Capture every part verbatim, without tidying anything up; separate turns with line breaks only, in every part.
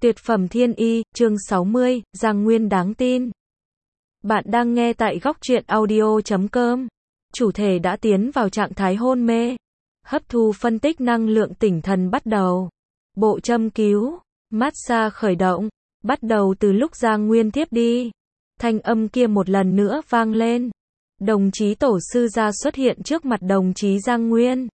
Tuyệt phẩm thiên y, chương sáu mươi, Giang Nguyên đáng tin. Bạn đang nghe tại góc truyện audio chấm com. Chủ thể đã tiến vào trạng thái hôn mê. Hấp thu phân tích năng lượng tỉnh thần bắt đầu. Bộ châm cứu, massage khởi động, bắt đầu từ lúc Giang Nguyên thiếp đi. Thanh âm kia một lần nữa vang lên. Đồng chí tổ sư gia xuất hiện trước mặt đồng chí Giang Nguyên.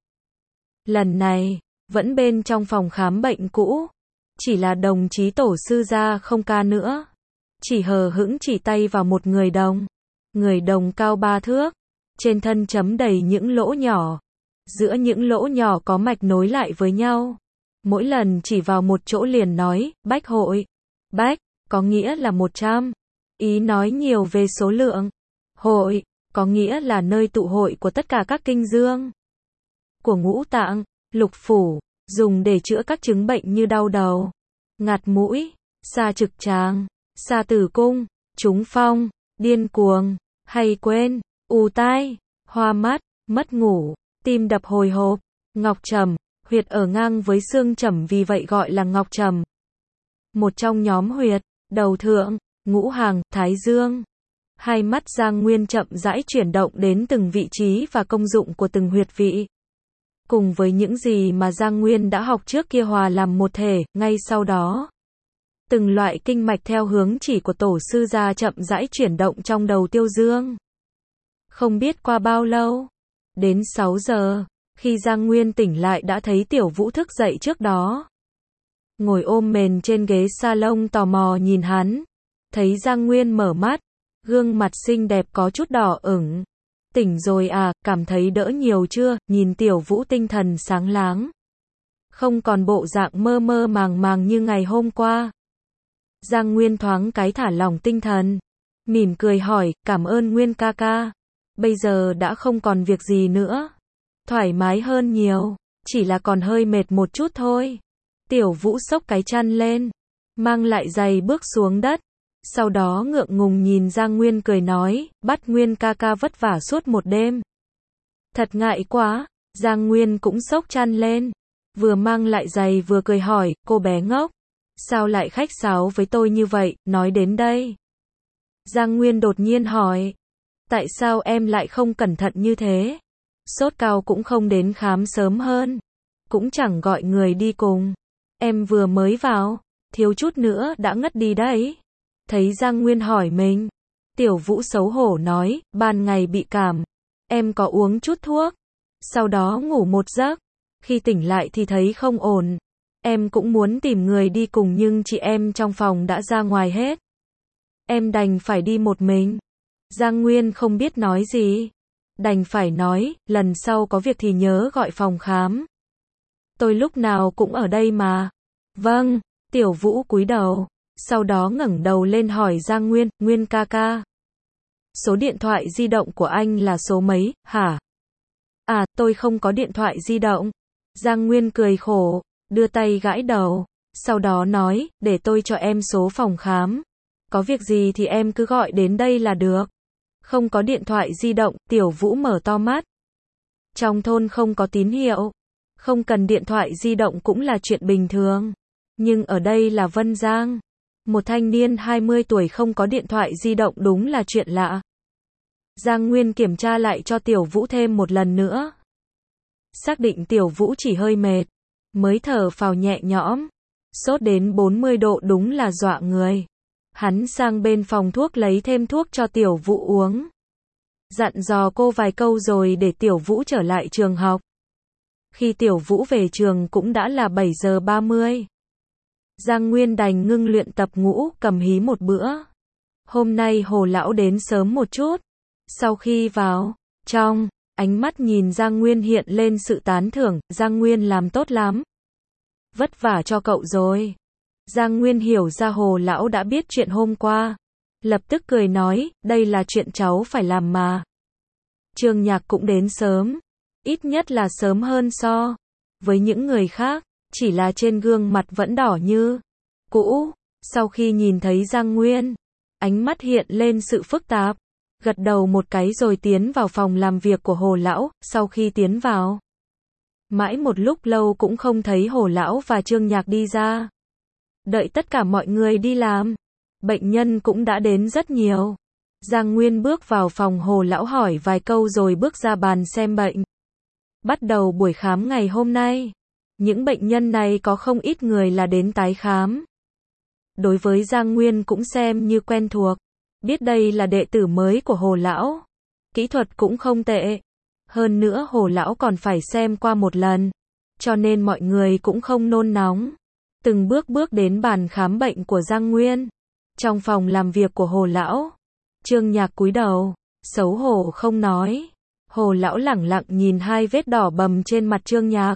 Lần này, vẫn bên trong phòng khám bệnh cũ. Chỉ là đồng chí tổ sư gia không ca nữa. Chỉ hờ hững chỉ tay vào một người đồng. Người đồng cao ba thước. Trên thân chấm đầy những lỗ nhỏ. Giữa những lỗ nhỏ có mạch nối lại với nhau. Mỗi lần chỉ vào một chỗ liền nói, bách hội. Bách, có nghĩa là một trăm. Ý nói nhiều về số lượng. Hội, có nghĩa là nơi tụ hội của tất cả các kinh dương. Của ngũ tạng, lục phủ. Dùng để chữa các chứng bệnh như đau đầu, ngạt mũi, sa trực tràng, sa tử cung, trúng phong, điên cuồng, hay quên, ù tai, hoa mắt, mất ngủ, tim đập hồi hộp, ngọc trầm, huyệt ở ngang với xương trầm vì vậy gọi là ngọc trầm. Một trong nhóm huyệt, đầu thượng, ngũ hàng, thái dương. Hai mắt Giang Nguyên chậm rãi chuyển động đến từng vị trí và công dụng của từng huyệt vị. Cùng với những gì mà Giang Nguyên đã học trước kia hòa làm một thể, ngay sau đó. Từng loại kinh mạch theo hướng chỉ của tổ sư gia chậm rãi chuyển động trong đầu Tiêu Dương. Không biết qua bao lâu. Đến sáu giờ, khi Giang Nguyên tỉnh lại đã thấy Tiểu Vũ thức dậy trước đó. Ngồi ôm mền trên ghế salon tò mò nhìn hắn. Thấy Giang Nguyên mở mắt, gương mặt xinh đẹp có chút đỏ ửng. Tỉnh rồi à, cảm thấy đỡ nhiều chưa, nhìn Tiểu Vũ tinh thần sáng láng. Không còn bộ dạng mơ mơ màng màng như ngày hôm qua. Giang Nguyên thoáng cái thả lỏng tinh thần. Mỉm cười hỏi, cảm ơn Nguyên ca ca. Bây giờ đã không còn việc gì nữa. Thoải mái hơn nhiều, chỉ là còn hơi mệt một chút thôi. Tiểu Vũ xốc cái chăn lên, mang lại giày bước xuống đất. Sau đó ngượng ngùng nhìn Giang Nguyên cười nói, bắt Nguyên ca ca vất vả suốt một đêm. Thật ngại quá, Giang Nguyên cũng xốc chăn lên. Vừa mang lại giày vừa cười hỏi, cô bé ngốc. Sao lại khách sáo với tôi như vậy, nói đến đây. Giang Nguyên đột nhiên hỏi. Tại sao em lại không cẩn thận như thế? Sốt cao cũng không đến khám sớm hơn. Cũng chẳng gọi người đi cùng. Em vừa mới vào, thiếu chút nữa đã ngất đi đấy. Thấy Giang Nguyên hỏi mình, Tiểu Vũ xấu hổ nói, ban ngày bị cảm, em có uống chút thuốc, sau đó ngủ một giấc, khi tỉnh lại thì thấy không ổn, em cũng muốn tìm người đi cùng nhưng chị em trong phòng đã ra ngoài hết, em đành phải đi một mình. Giang Nguyên không biết nói gì, đành phải nói, lần sau có việc thì nhớ gọi phòng khám. Tôi lúc nào cũng ở đây mà. Vâng, Tiểu Vũ cúi đầu. Sau đó ngẩng đầu lên hỏi Giang Nguyên, Nguyên ca ca. Số điện thoại di động của anh là số mấy, hả? À, tôi không có điện thoại di động. Giang Nguyên cười khổ, đưa tay gãi đầu. Sau đó nói, để tôi cho em số phòng khám. Có việc gì thì em cứ gọi đến đây là được. Không có điện thoại di động, Tiểu Vũ mở to mắt. Trong thôn không có tín hiệu. Không cần điện thoại di động cũng là chuyện bình thường. Nhưng ở đây là Vân Giang. Một thanh niên hai mươi tuổi không có điện thoại di động đúng là chuyện lạ. Giang Nguyên kiểm tra lại cho Tiểu Vũ thêm một lần nữa. Xác định Tiểu Vũ chỉ hơi mệt, mới thở phào nhẹ nhõm. Sốt đến bốn mươi độ đúng là dọa người. Hắn sang bên phòng thuốc lấy thêm thuốc cho Tiểu Vũ uống. Dặn dò cô vài câu rồi để Tiểu Vũ trở lại trường học. Khi Tiểu Vũ về trường cũng đã là bảy giờ ba mươi. Giang Nguyên đành ngưng luyện tập ngũ cầm hí một bữa. Hôm nay Hồ lão đến sớm một chút. Sau khi vào trong, ánh mắt nhìn Giang Nguyên hiện lên sự tán thưởng, Giang Nguyên làm tốt lắm. Vất vả cho cậu rồi. Giang Nguyên hiểu ra Hồ lão đã biết chuyện hôm qua. Lập tức cười nói, đây là chuyện cháu phải làm mà. Trương Nhạc cũng đến sớm. Ít nhất là sớm hơn so với những người khác. Chỉ là trên gương mặt vẫn đỏ như cũ. Sau khi nhìn thấy Giang Nguyên, ánh mắt hiện lên sự phức tạp. Gật đầu một cái rồi tiến vào phòng làm việc của Hồ lão. Sau khi tiến vào, mãi một lúc lâu cũng không thấy Hồ lão và Trương Nhạc đi ra. Đợi tất cả mọi người đi làm, bệnh nhân cũng đã đến rất nhiều. Giang Nguyên bước vào phòng Hồ lão hỏi vài câu rồi bước ra bàn xem bệnh. Bắt đầu buổi khám ngày hôm nay. Những bệnh nhân này có không ít người là đến tái khám. Đối với Giang Nguyên cũng xem như quen thuộc. Biết đây là đệ tử mới của Hồ lão. Kỹ thuật cũng không tệ. Hơn nữa Hồ lão còn phải xem qua một lần. Cho nên mọi người cũng không nôn nóng. Từng bước bước đến bàn khám bệnh của Giang Nguyên. Trong phòng làm việc của Hồ lão, Trương Nhạc cúi đầu, xấu hổ không nói. Hồ lão lẳng lặng nhìn hai vết đỏ bầm trên mặt Trương Nhạc.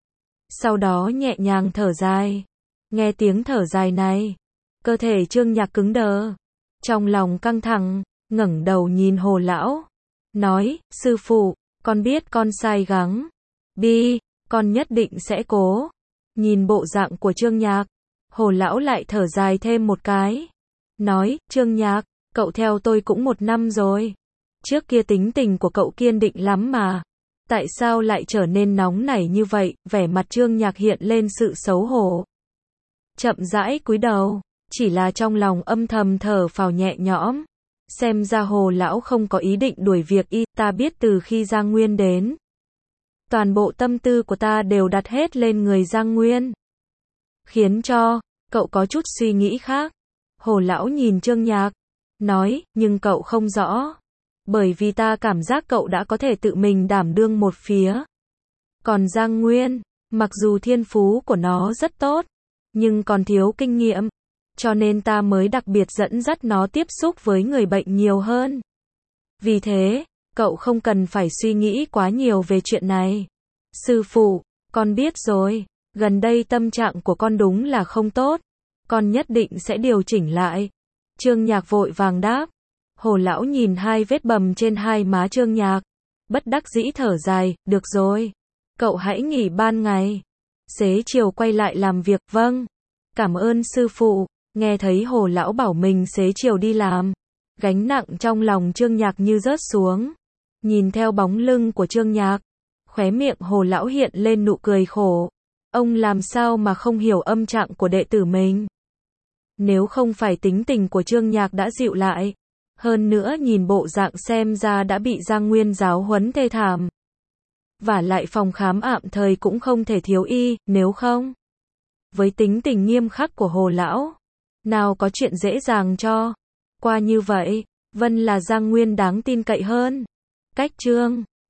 Sau đó nhẹ nhàng thở dài. Nghe tiếng thở dài này, cơ thể Trương Nhạc cứng đờ. Trong lòng căng thẳng, ngẩng đầu nhìn Hồ lão. Nói, sư phụ, con biết con sai gắng. Bi, con nhất định sẽ cố. Nhìn bộ dạng của Trương Nhạc, Hồ lão lại thở dài thêm một cái. Nói, Trương Nhạc, cậu theo tôi cũng một năm rồi. Trước kia tính tình của cậu kiên định lắm mà. Tại sao lại trở nên nóng nảy như vậy? Vẻ mặt Trương Nhạc hiện lên sự xấu hổ. Chậm rãi cúi đầu, chỉ là trong lòng âm thầm thở phào nhẹ nhõm. Xem ra Hồ lão không có ý định đuổi việc y, ta biết từ khi Giang Nguyên đến. Toàn bộ tâm tư của ta đều đặt hết lên người Giang Nguyên. Khiến cho, cậu có chút suy nghĩ khác. Hồ lão nhìn Trương Nhạc, nói, nhưng cậu không rõ. Bởi vì ta cảm giác cậu đã có thể tự mình đảm đương một phía. Còn Giang Nguyên, mặc dù thiên phú của nó rất tốt, nhưng còn thiếu kinh nghiệm. Cho nên ta mới đặc biệt dẫn dắt nó tiếp xúc với người bệnh nhiều hơn. Vì thế, cậu không cần phải suy nghĩ quá nhiều về chuyện này. Sư phụ, con biết rồi, gần đây tâm trạng của con đúng là không tốt. Con nhất định sẽ điều chỉnh lại. Trương Nhạc vội vàng đáp. Hồ lão nhìn hai vết bầm trên hai má Trương Nhạc. Bất đắc dĩ thở dài, được rồi. Cậu hãy nghỉ ban ngày. Xế chiều quay lại làm việc, vâng. Cảm ơn sư phụ. Nghe thấy Hồ lão bảo mình xế chiều đi làm. Gánh nặng trong lòng Trương Nhạc như rớt xuống. Nhìn theo bóng lưng của Trương Nhạc. Khóe miệng Hồ lão hiện lên nụ cười khổ. Ông làm sao mà không hiểu âm trạng của đệ tử mình. Nếu không phải tính tình của Trương Nhạc đã dịu lại. Hơn nữa nhìn bộ dạng xem ra đã bị Giang Nguyên giáo huấn thê thảm. Và lại phòng khám ạm thời cũng không thể thiếu y, nếu không. Với tính tình nghiêm khắc của Hồ lão, nào có chuyện dễ dàng cho qua như vậy. Vân là Giang Nguyên đáng tin cậy hơn. Cách chương